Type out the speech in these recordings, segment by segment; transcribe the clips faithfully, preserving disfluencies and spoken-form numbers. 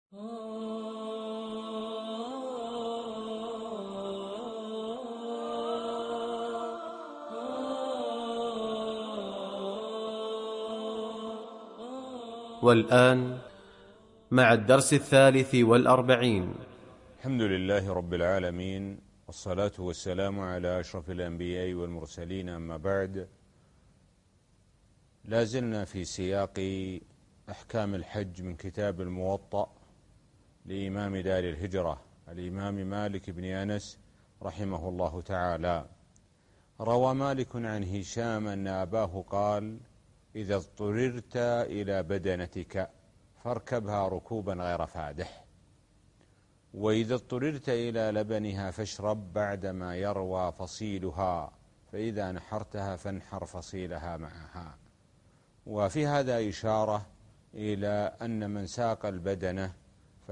والآن مع الدرس الثالث والأربعين. الحمد لله رب العالمين، والصلاة والسلام على أشرف الأنبياء والمرسلين، أما بعد. لازلنا في سياق أحكام الحج من كتاب الموطأ لإمام دار الهجرة الإمام مالك بن أنس رحمه الله تعالى. روى مالك عن هشام أن أباه قال: إذا اضطررت إلى بدنتك فاركبها ركوبا غير فادح، وإذا اضطررت إلى لبنها فاشرب بعدما يروى فصيلها، فإذا نحرتها فانحر فصيلها معها. وفي هذا إشارة إلى أن من ساق البدنة ف...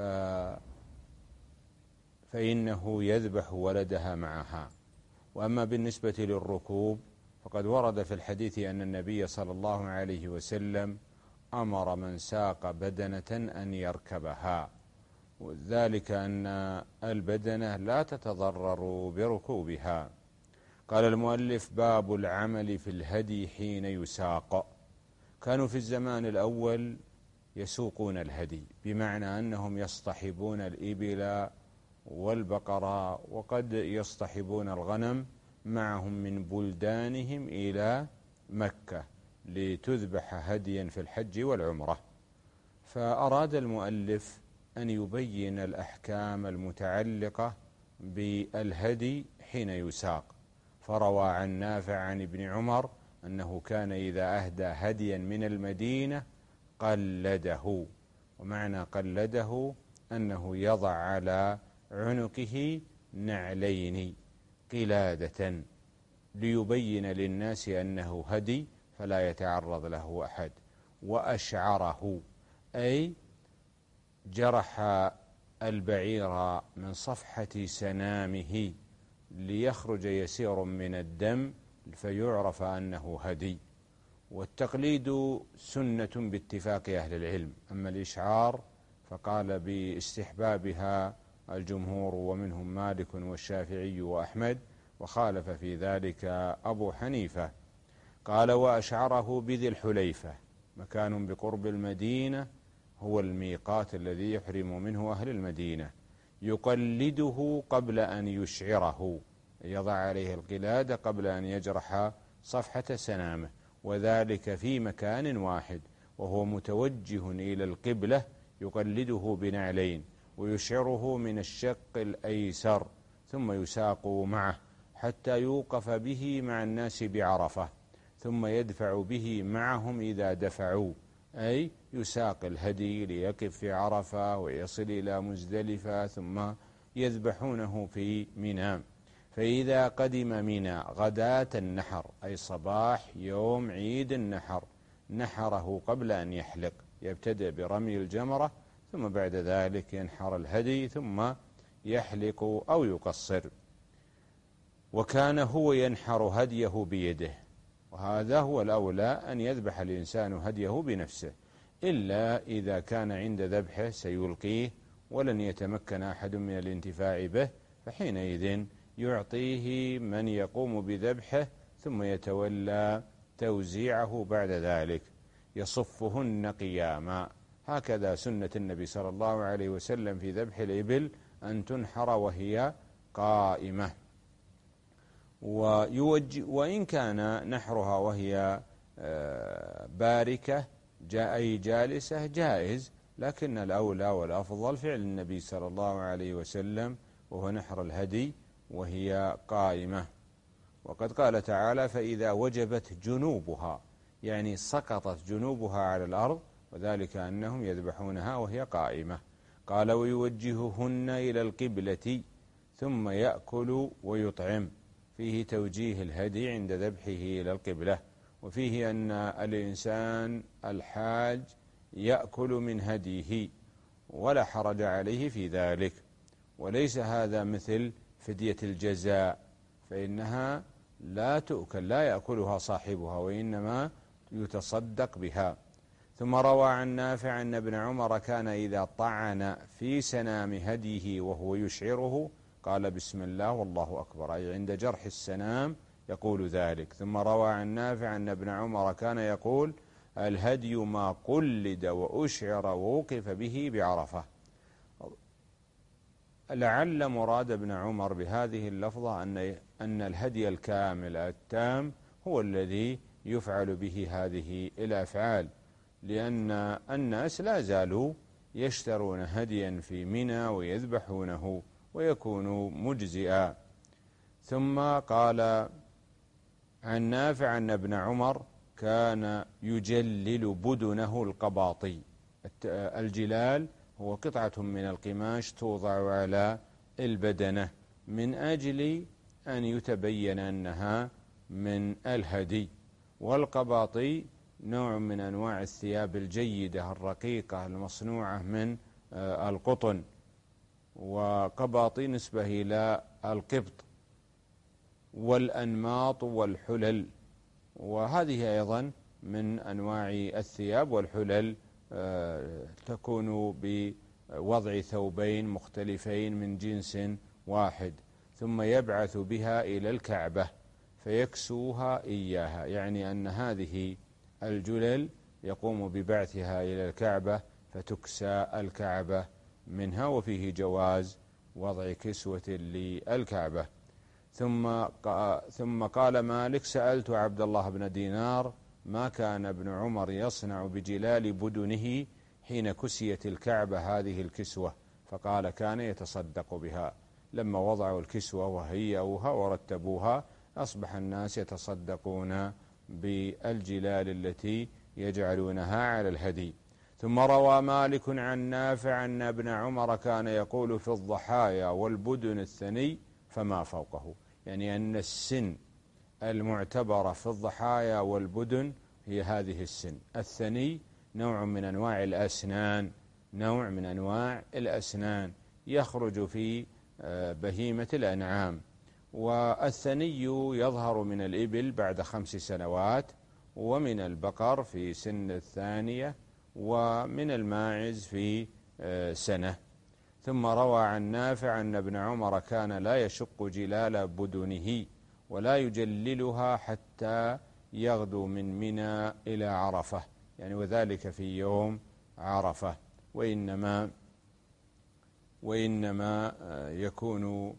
فإنه يذبح ولدها معها. وأما بالنسبة للركوب فقد ورد في الحديث أن النبي صلى الله عليه وسلم أمر من ساق بدنة أن يركبها، وذلك أن البدنة لا تتضرر بركوبها. قال المؤلف: باب العمل في الهدي حين يساق. كانوا في الزمان الأول يسوقون الهدي، بمعنى أنهم يصطحبون الإبل والبقرة، وقد يصطحبون الغنم معهم من بلدانهم إلى مكة لتذبح هديا في الحج والعمرة. فأراد المؤلف أن يبين الأحكام المتعلقة بالهدي حين يساق، فروى عن نافع عن ابن عمر أنه كان إذا أهدى هديا من المدينة قلده، ومعنى قلده أنه يضع على عنقه نعلين قلادة ليبين للناس أنه هدي فلا يتعرض له أحد. وأشعره أي جرح البعير من صفحة سنامه ليخرج يسير من الدم فيعرف أنه هدي. والتقليد سنة باتفاق أهل العلم، أما الإشعار فقال باستحبابها الجمهور، ومنهم مالك والشافعي وأحمد، وخالف في ذلك أبو حنيفة. قال: وأشعره بذي الحليفة، مكان بقرب المدينة، هو الميقات الذي يحرم منه أهل المدينة. يقلده قبل أن يشعره، يضع عليه القلادة قبل أن يجرح صفحة سنامه، وذلك في مكان واحد، وهو متوجه إلى القبلة. يقلده بنعلين ويشعره من الشق الأيسر، ثم يساق معه حتى يوقف به مع الناس بعرفة، ثم يدفع به معهم إذا دفعوا، أي يساق الهدي ليقف في عرفة ويصل إلى مزدلفة، ثم يذبحونه في منى. فإذا قدم منى غداة النحر، أي صباح يوم عيد النحر، نحره قبل أن يحلق، يبتدئ برمي الجمرة، ثم بعد ذلك ينحر الهدي، ثم يحلق أو يقصر. وكان هو ينحر هديه بيده، وهذا هو الأولى، أن يذبح الإنسان هديه بنفسه، إلا إذا كان عند ذبحه سيلقيه ولن يتمكن أحد من الانتفاع به، فحينئذ يعطيه من يقوم بذبحه، ثم يتولى توزيعه بعد ذلك. يصفهن قياما، هكذا سنة النبي صلى الله عليه وسلم في ذبح الإبل، أن تنحر وهي قائمة. وإن كان نحرها وهي باركة أي جالسة جائز، لكن الأولى والأفضل فعل النبي صلى الله عليه وسلم، وهو نحر الهدي وهي قائمة. وقد قال تعالى: فإذا وجبت جنوبها، يعني سقطت جنوبها على الأرض، وذلك أنهم يذبحونها وهي قائمة. قال: ويوجههن إلى القبلة ثم يأكل ويطعم، فيه توجيه الهدي عند ذبحه إلى القبلة. وفيه أن الإنسان الحاج يأكل من هديه ولا حرج عليه في ذلك، وليس هذا مثل فدية الجزاء، فإنها لا تؤكل، لا يأكلها صاحبها، وإنما يتصدق بها. ثم روى عن نافع أن ابن عمر كان إذا طعن في سنام هديه وهو يشعره قال بسم الله والله أكبر، أي عند جرح السنام يقول ذلك. ثم روى عن نافع أن ابن عمر كان يقول الهدي ما قلد وأشعر ووقف به بعرفة. لعل مراد ابن عمر بهذه اللفظة أن أن الهدي الكامل التام هو الذي يفعل به هذه الأفعال، لأن الناس لا زالوا يشترون هديا في منى ويذبحونه ويكون مجزئا. ثم قال عن نافع أن ابن عمر كان يجلل بدنه القباطي. الجلال هو قطعة من القماش توضع على البدنة من أجل أن يتبين أنها من الهدي. والقباطي نوع من أنواع الثياب الجيدة الرقيقة المصنوعة من القطن، وقباطي نسبة إلى القبط والأنماط والحلل، وهذه أيضا من أنواع الثياب والحلل تكون بوضع ثوبين مختلفين من جنس واحد، ثم يبعث بها إلى الكعبة فيكسوها إياها، يعني أن هذه الجلل يقوم ببعثها إلى الكعبة فتكسى الكعبة منها، وفيه جواز وضع كسوة للكعبة. ثم ثم قال مالك سألت عبد الله بن دينار ما كان ابن عمر يصنع بجلال بدنه حين كسيت الكعبة هذه الكسوة، فقال كان يتصدق بها. لما وضعوا الكسوة وهيئوها ورتبوها أصبح الناس يتصدقون بالجلال التي يجعلونها على الهدي. ثم روى مالك عن نافع أن ابن عمر كان يقول في الضحايا والبدن الثني فما فوقه، يعني أن السن المعتبرة في الضحايا والبدن هي هذه السن. الثني نوع من أنواع الأسنان، نوع من أنواع الأسنان يخرج في بهيمة الأنعام، والثني يظهر من الإبل بعد خمس سنوات، ومن البقر في سن الثانية، ومن الماعز في سنة. ثم روى عن نافع أن ابن عمر كان لا يشق جلال بدنه ولا يجللها حتى يغدو من منى إلى عرفة، يعني وذلك في يوم عرفة، وإنما وإنما يكون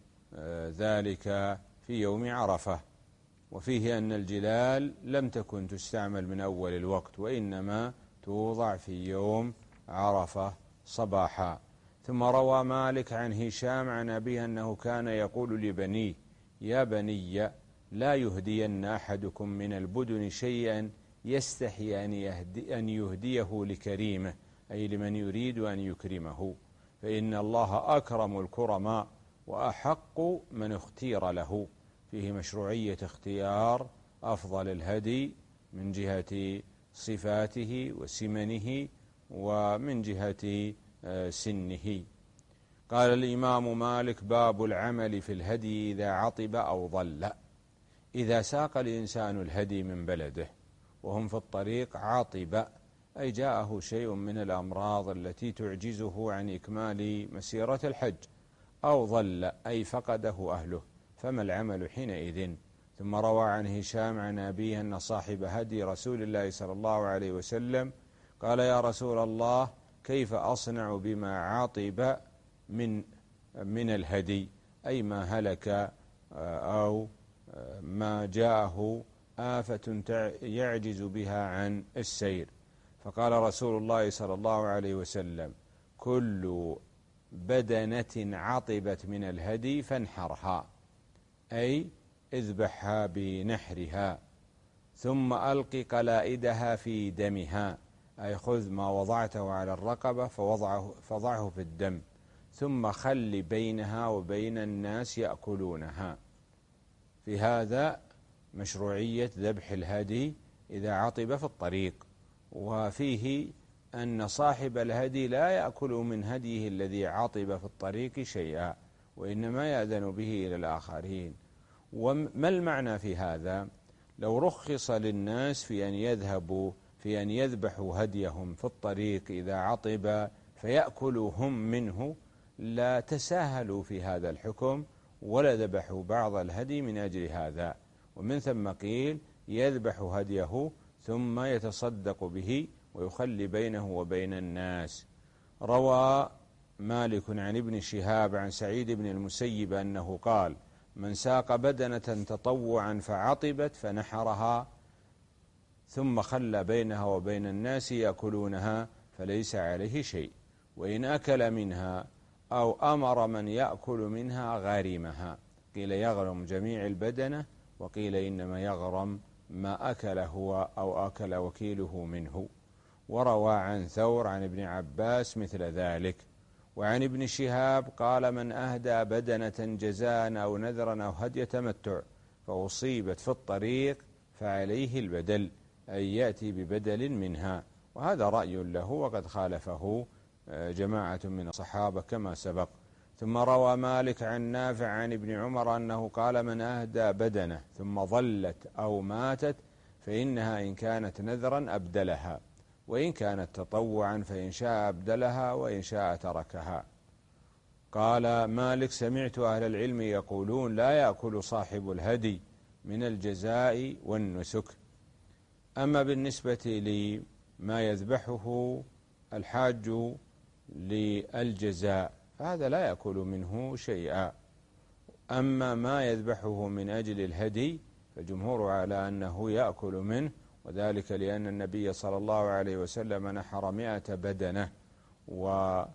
ذلك في يوم عرفة. وفيه أن الجلال لم تكن تستعمل من أول الوقت، وإنما توضع في يوم عرفة صباحا. ثم روى مالك عن هشام عن أبيه أنه كان يقول لبنيه يا بني لا يهدين أحدكم من البدن شيئا يستحي أن, يهدي أن يهديه لكريمه، أي لمن يريد أن يكرمه، فإن الله أكرم الكرماء وأحق من اختير له. فيه مشروعية اختيار أفضل الهدي من جهة صفاته وسمنه ومن جهة سنه. قال الإمام مالك باب العمل في الهدي إذا عطب أو ضل. إذا ساق الإنسان الهدي من بلده وهم في الطريق عطب، أي جاءه شيء من الأمراض التي تعجزه عن إكمال مسيرة الحج، أو ضل أي فقده أهله، فما العمل حينئذ؟ ثم روى عن هشام عن أبيه أن صاحب هدي رسول الله صلى الله عليه وسلم قال يا رسول الله كيف أصنع بما عطب من من الهدي، أي ما هلك أو ما جاءه آفة يعجز بها عن السير. فقال رسول الله صلى الله عليه وسلم كل بدنة عطبت من الهدي فانحرها، أي اذبحها بنحرها، ثم ألق قلائدها في دمها، أي خذ ما وضعته على الرقبة فوضعه فضعه في الدم، ثم خل بينها وبين الناس يأكلونها. في هذا مشروعية ذبح الهدي إذا عطب في الطريق، وفيه أن صاحب الهدي لا يأكل من هديه الذي عطب في الطريق شيئا، وإنما يأذن به إلى الآخرين. وما المعنى في هذا؟ لو رخص للناس في أن يذهبوا في أن يذبحوا هديهم في الطريق إذا عطب فيأكلوا هم منه لا تساهلوا في هذا الحكم ولا ذبحوا بعض الهدي من أجل هذا، ومن ثم قيل يذبح هديه ثم يتصدق به ويخلي بينه وبين الناس. روى مالك عن ابن شهاب عن سعيد بن المسيب أنه قال: من ساق بدنة تطوعا فعطبت فنحرها ثم خلى بينها وبين الناس يأكلونها فليس عليه شيء، وإن أكل منها أو أمر من يأكل منها غارمها. قيل يغرم جميع البدنة، وقيل إنما يغرم ما أكل هو أو أكل وكيله منه. وروى عن ثور عن ابن عباس مثل ذلك. وعن ابن شهاب قال: من أهدى بدنة جزاء أو نذرا أو هدي تمتع فأصيبت في الطريق فعليه البدل، أي يأتي ببدل منها. وهذا رأي له، وقد خالفه جماعة من الصحابة كما سبق. ثم روى مالك عن نافع عن ابن عمر أنه قال: من أهدى بدنة ثم ظلت أو ماتت فإنها إن كانت نذرا أبدلها، وإن كانت تطوعا فإن شاء أبدلها وإن شاء تركها. قال مالك: سمعت أهل العلم يقولون: لا يأكل صاحب الهدي من الجزاء والنسك. أما بالنسبة لما يذبحه الحاج للجزاء فهذا لا يأكل منه شيئا. أما ما يذبحه من أجل الهدي فالجمهور على أنه يأكل منه، وذلك لأن النبي صلى الله عليه وسلم نحر مئة بدنة وأخذ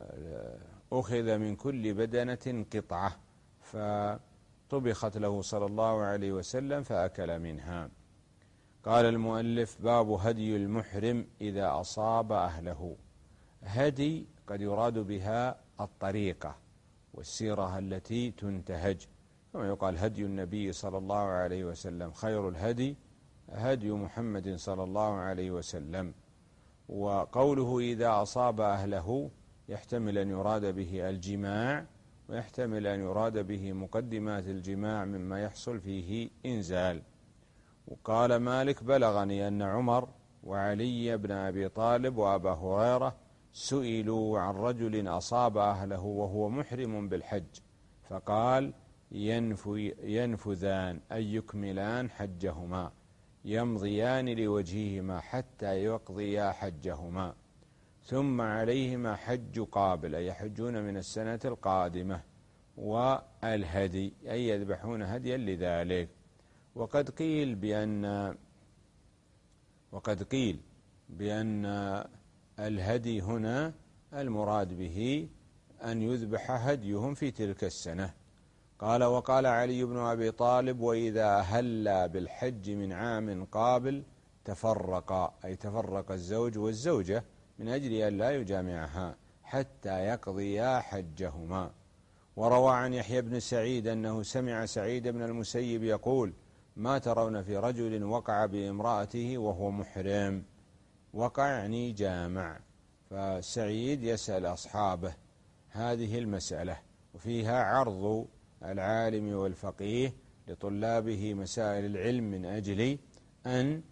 من كل بدنة قطعة فطبخت له صلى الله عليه وسلم فأكل منها. قال المؤلف: باب هدي المحرم إذا أصاب أهله. هدي قد يراد بها الطريقة والسيرة التي تنتهج، كما يقال هدي النبي صلى الله عليه وسلم خير الهدي هدي محمد صلى الله عليه وسلم. وقوله إذا أصاب أهله يحتمل أن يراد به الجماع، ويحتمل أن يراد به مقدمات الجماع مما يحصل فيه إنزال. وقال مالك: بلغني أن عمر وعلي بن أبي طالب وأبا هريرة سئلوا عن رجل أصاب أهله وهو محرم بالحج، فقال: ينفذان أي يكملان حجهما، يمضيان لوجههما حتى يقضيا حجهما، ثم عليهما حج قابل أي يحجون من السنة القادمة، والهدي أي يذبحون هديا لذلك. وقد قيل بأن وقد قيل بأن الهدي هنا المراد به أن يذبح هديهم في تلك السنة. قال: وقال علي بن أبي طالب: وإذا أهلا بالحج من عام قابل تفرقا أي تفرق الزوج والزوجة من أجل أن لا يجامعها حتى يقضيا حجهما. وروى عن يحيى بن سعيد أنه سمع سعيد بن المسيب يقول: ما ترون في رجل وقع بامرأته وهو محرم؟ وقع يعني جامع. فسعيد يسأل أصحابه هذه المسألة، وفيها عرض العالم والفقيه لطلابه مسائل العلم من أجل أن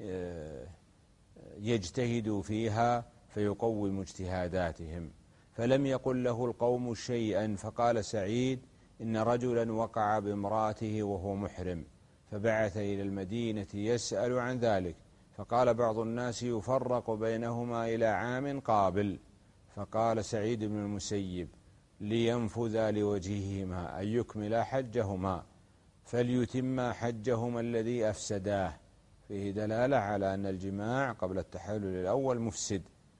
يجتهدوا فيها فيقوم اجتهاداتهم. فلم يقل له القوم شيئا، فقال سعيد: إن رجلا وقع بامرأته وهو محرم، فبعث إلى المدينة يسأل عن ذلك، فقال بعض الناس يفرق بينهما إلى عام قابل. فقال سعيد بن المسيب: لينفذا لوجههما أن يكملا حجهما فليتما حجهما الذي أفسداه. فيه دلالة على أن الجماع قبل التحلل الأول مفسد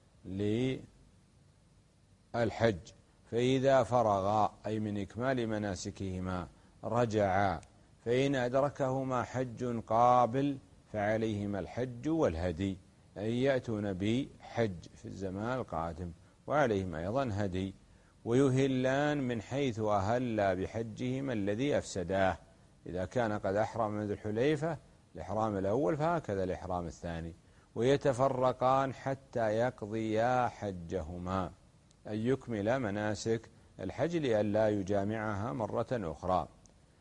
للحج، فإذا فرغا أي من إكمال مناسكهما رجعا، فإن أدركهما حج قابل فعليهما الحج والهدي، أي يأتون بحج في الزمان القادم وعليهم أيضا هدي، ويهلان من حيث أهلا بحجهما الذي أفسداه. إذا كان قد أحرم من ذي الحليفة الإحرام الأول فهكذا الإحرام الثاني، ويتفرقان حتى يقضيا حجهما أن يكمل مناسك الحج لئلا يجامعها مرة أخرى.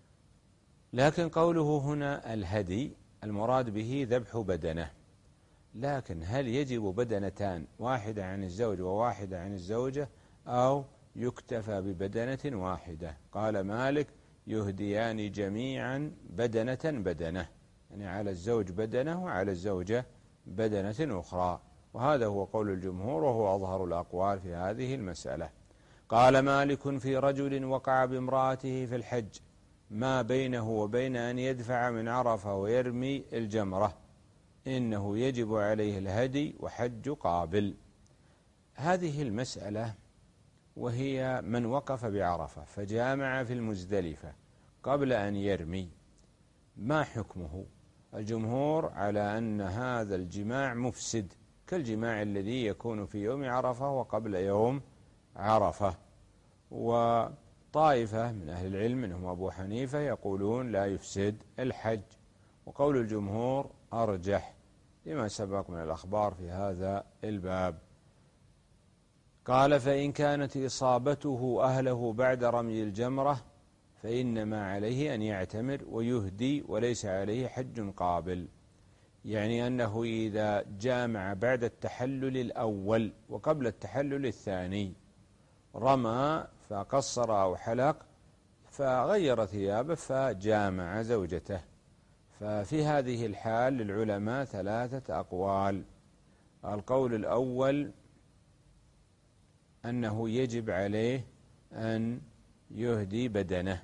لكن قوله هنا الهدي المراد به ذبح بدنه، لكن هل يجب بدنتان، واحدة عن الزوج وواحدة عن الزوجة، أو يكتفى ببدنة واحدة؟ قال مالك: يهديان جميعا بدنة بدنة، يعني على الزوج بدنة وعلى الزوجة بدنة أخرى. وهذا هو قول الجمهور، وهو أظهر الأقوال في هذه المسألة. قال مالك: في رجل وقع بامرأته في الحج ما بينه وبين أن يدفع من عرفة ويرمي الجمرة، إنه يجب عليه الهدي وحج قابل. هذه المسألة وهي من وقف بعرفة فجامع في المزدلفة قبل أن يرمي، ما حكمه؟ الجمهور على أن هذا الجماع مفسد كالجماع الذي يكون في يوم عرفة وقبل يوم عرفة. وطائفة من أهل العلم منهم أبو حنيفة يقولون لا يفسد الحج، وقول الجمهور أرجح لما سبق من الأخبار في هذا الباب. قال: فإن كانت إصابته أهله بعد رمي الجمرة فإنما عليه أن يعتمر ويهدي وليس عليه حج قابل. يعني أنه إذا جامع بعد التحلل الأول وقبل التحلل الثاني رمى فقصر أو حلق فغير ثيابه فجامع زوجته، ففي هذه الحال للعلماء ثلاثة أقوال. القول الأول أنه يجب عليه أن يهدي بدنه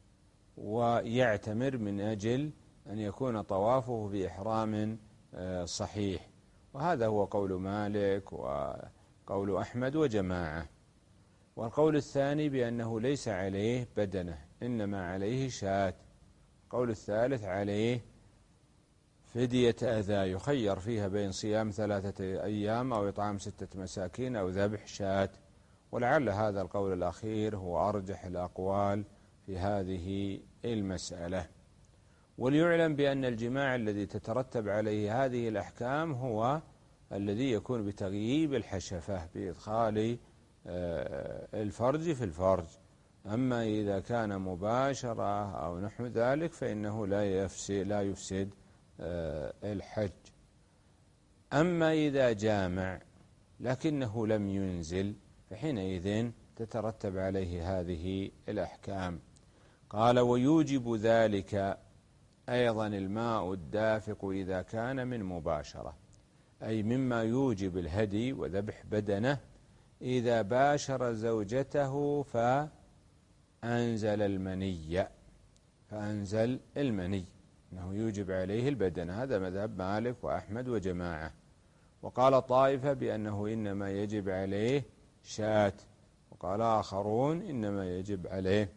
ويعتمر من أجل أن يكون طوافه بإحرام صحيح، وهذا هو قول مالك وقول أحمد وجماعة. والقول الثاني بأنه ليس عليه بدنه إنما عليه شاة. القول الثالث عليه فدية أذى يخير فيها بين صيام ثلاثة أيام أو إطعام ستة مساكين أو ذبح شاة، ولعل هذا القول الأخير هو أرجح الأقوال في هذه المسألة. وليعلم بأن الجماع الذي تترتب عليه هذه الأحكام هو الذي يكون بتغييب الحشفة بإدخال الفرج في الفرج، أما إذا كان مباشرة أو نحو ذلك فإنه لا يفسد, لا يفسد الحج. أما إذا جامع لكنه لم ينزل فحينئذ تترتب عليه هذه الأحكام. قال: ويوجب ذلك أيضا الماء الدافق إذا كان من مباشرة، أي مما يوجب الهدي وذبح بدنه إذا باشر زوجته فأنزل المني فأنزل المني أنه يوجب عليه البدن. هذا مذهب مالك وأحمد وجماعة. وقال طائفة بأنه إنما يجب عليه شاة، وقال آخرون إنما يجب عليه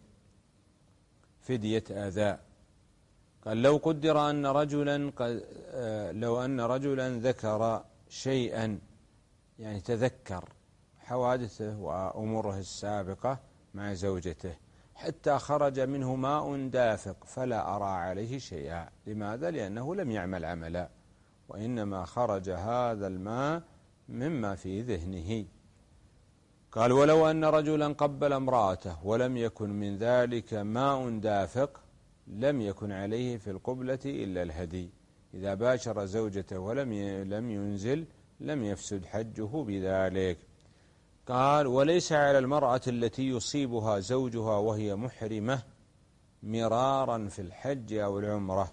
فدية أذى. قال: لو قدر أن رجلا لو أن رجلا ذكر شيئا، يعني تذكر حوادثه وأموره السابقة مع زوجته حتى خرج منه ماء دافق فلا أرى عليه شيئا. لماذا؟ لأنه لم يعمل عملا، وإنما خرج هذا الماء مما في ذهنه. قال: ولو أن رجلا قبل امرأته ولم يكن من ذلك ماء دافق لم يكن عليه في القبلة إلا الهدي. إذا باشر زوجته ولم لم ينزل لم يفسد حجه بذلك. قال: وليس على المرأة التي يصيبها زوجها وهي محرمة مرارا في الحج أو العمرة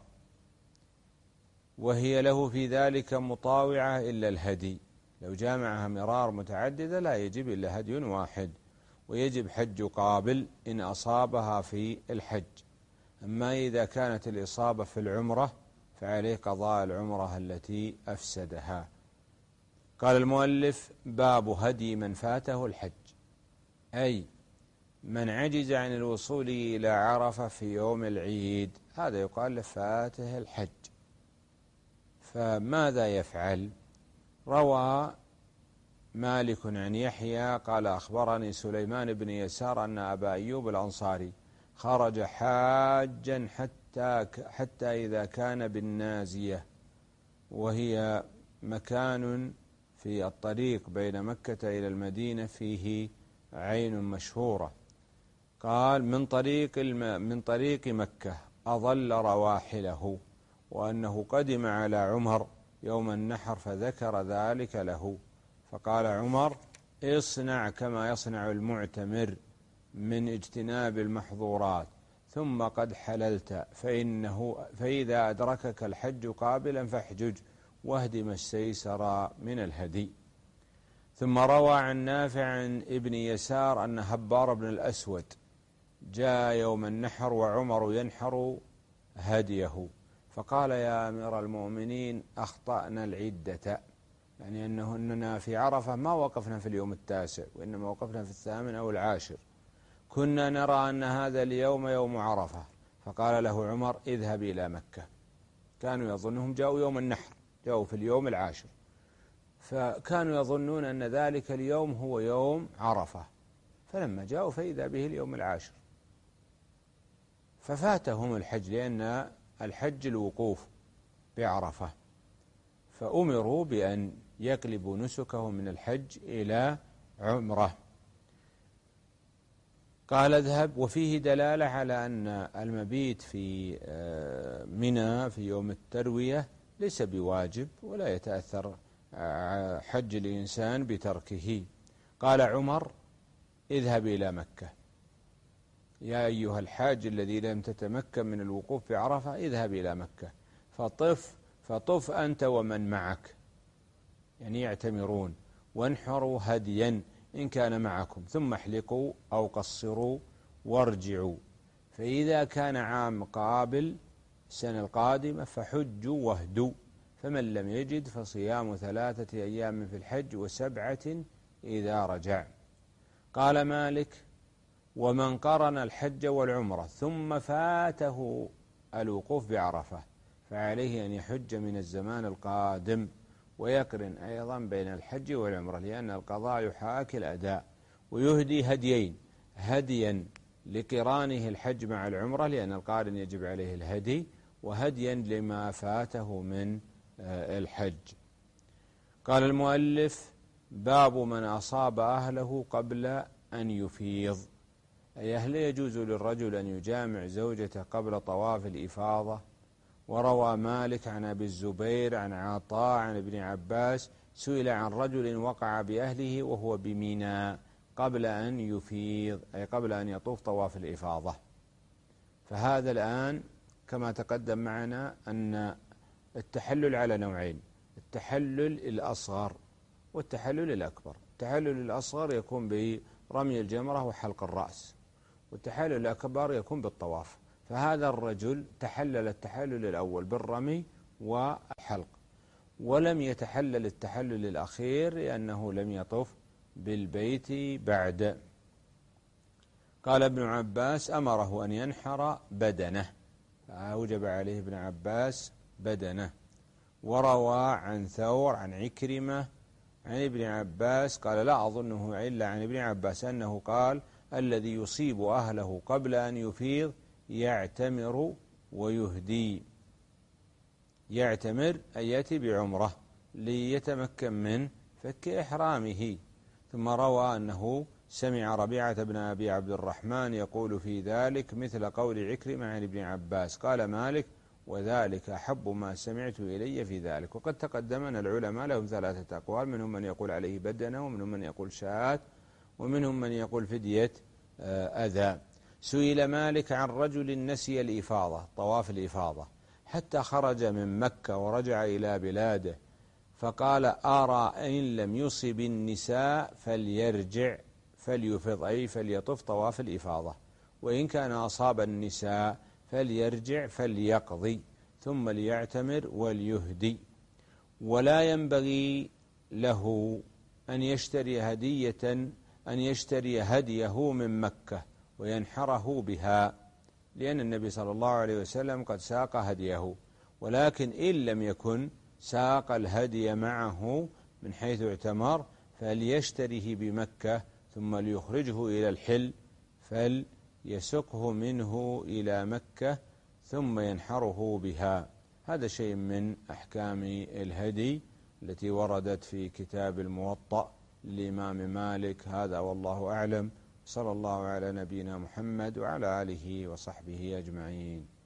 وهي له في ذلك مطاوعة إلا الهدي. لو جامعها مرار متعددة لا يجب إلا هدي واحد، ويجب حج قابل إن أصابها في الحج. أما إذا كانت الإصابة في العمرة فعليه قضاء العمرة التي أفسدها. قال المؤلف: باب هدي من فاته الحج، أي من عجز عن الوصول إلى عرفة في يوم العيد، هذا يقال له فاته الحج، فماذا يفعل؟ روى مالك عن يحيى قال: أخبرني سليمان بن يسار أن أبا أيوب الأنصاري خرج حاجا حتى, حتى إذا كان بالنازية، وهي مكان في الطريق بين مكة إلى المدينة فيه عين مشهورة، قال: من طريق الم... من طريق مكة أظل رواحله، وأنه قدم على عمر يوم النحر فذكر ذلك له، فقال عمر: اصنع كما يصنع المعتمر من اجتناب المحظورات، ثم قد حللت، فإنه فإذا أدركك الحج قابلا فاحجج، واهد ما استيسر من الهدي. ثم روى عن نافع عن ابن يسار أن هبار بن الأسود جاء يوم النحر وعمر ينحر هديه، فقال: يا أمير المؤمنين، أخطأنا العدة، يعني أنه أننا في عرفة ما وقفنا في اليوم التاسع، وإنما وقفنا في الثامن أو العاشر، كنا نرى أن هذا اليوم يوم عرفة. فقال له عمر: اذهب إلى مكة. كانوا يظنهم جاءوا يوم النحر، جاءوا في اليوم العاشر، فكانوا يظنون أن ذلك اليوم هو يوم عرفة، فلما جاءوا فإذا به اليوم العاشر، ففاتهم الحج، لأن الحج الوقوف بعرفة، فأمروا بأن يقلبوا نسكهم من الحج إلى عمرة. قال: اذهب. وفيه دلالة على أن المبيت في منى في يوم التروية ليس بواجب، ولا يتأثر حج الإنسان بتركه. قال عمر: اذهب إلى مكة، يا أيها الحاج الذي لم تتمكن من الوقوف بعرفة، اذهب إلى مكة فطف فطف أنت ومن معك، يعني يعتمرون، وانحروا هديا إن كان معكم، ثم احلقوا أو قصروا وارجعوا، فإذا كان عام قابل السنة القادمة فحجوا واهدوا، فمن لم يجد فصيام ثلاثة أيام في الحج وسبعة إذا رجع. قال مالك: ومن قرن الحج والعمرة ثم فاته الوقوف بعرفة فعليه أن يحج من الزمان القادم، ويقرن أيضا بين الحج والعمرة، لأن القضاء يحاكي الأداء، ويهدي هديين: هديا لقرانه الحج مع العمرة، لأن القارن يجب عليه الهدي، وهديا لما فاته من الحج. قال المؤلف: باب من أصاب أهله قبل أن يفيض، أي هل يجوز للرجل أن يجامع زوجته قبل طواف الإفاضة؟ وروى مالك عن أبي الزبير عن عطاء عن ابن عباس سئل عن رجل وقع بأهله وهو بمنى قبل أن يفيض، أي قبل أن يطوف طواف الإفاضة. فهذا الآن كما تقدم معنا أن التحلل على نوعين: التحلل الأصغر والتحلل الأكبر. التحلل الأصغر يكون برمي الجمرة وحلق الرأس، والتحلل الأكبر يكون بالطواف. فهذا الرجل تحلل التحلل الأول بالرمي والحلق، ولم يتحلل التحلل الأخير لأنه لم يطف بالبيت بعد. قال ابن عباس: أمره أن ينحر بدنه، فأوجب عليه ابن عباس بدنه. وروى عن ثور عن عكرمة عن ابن عباس قال: لا أظنه إلا عن ابن عباس أنه قال: الذي يصيب أهله قبل أن يفيض يعتمر ويهدي. يعتمر أن يأتي بعمرة ليتمكن من فك إحرامه. ثم روى أنه سمع ربيعة بن أبي عبد الرحمن يقول في ذلك مثل قول عكرمة عن ابن عباس. قال مالك: وذلك أحب ما سمعت إلي في ذلك. وقد تقدمنا العلماء لهم ثلاثة أقوال، منهم من يقول عليه بدنة، ومنهم من يقول شاة، ومنهم من يقول فدية أذى. سئل مالك عن رجل نسي الإفاضة، طواف الإفاضة، حتى خرج من مكة ورجع إلى بلاده، فقال: أرى إن لم يصب النساء فليرجع فليفض، أي فليطف طواف الإفاضة، وإن كان أصاب النساء فليرجع فليقضي ثم ليعتمر وليهدي. ولا ينبغي له أن يشتري هدية أن يشتري هديه من مكة وينحره بها، لأن النبي صلى الله عليه وسلم قد ساق هديه. ولكن إن لم يكن ساق الهدي معه من حيث اعتمر فليشتره بمكة، ثم ليخرجه إلى الحل فليسقه منه إلى مكة ثم ينحره بها. هذا شيء من أحكام الهدي التي وردت في كتاب الموطأ للإمام مالك. هذا والله أعلم، صلى الله على نبينا محمد وعلى آله وصحبه أجمعين.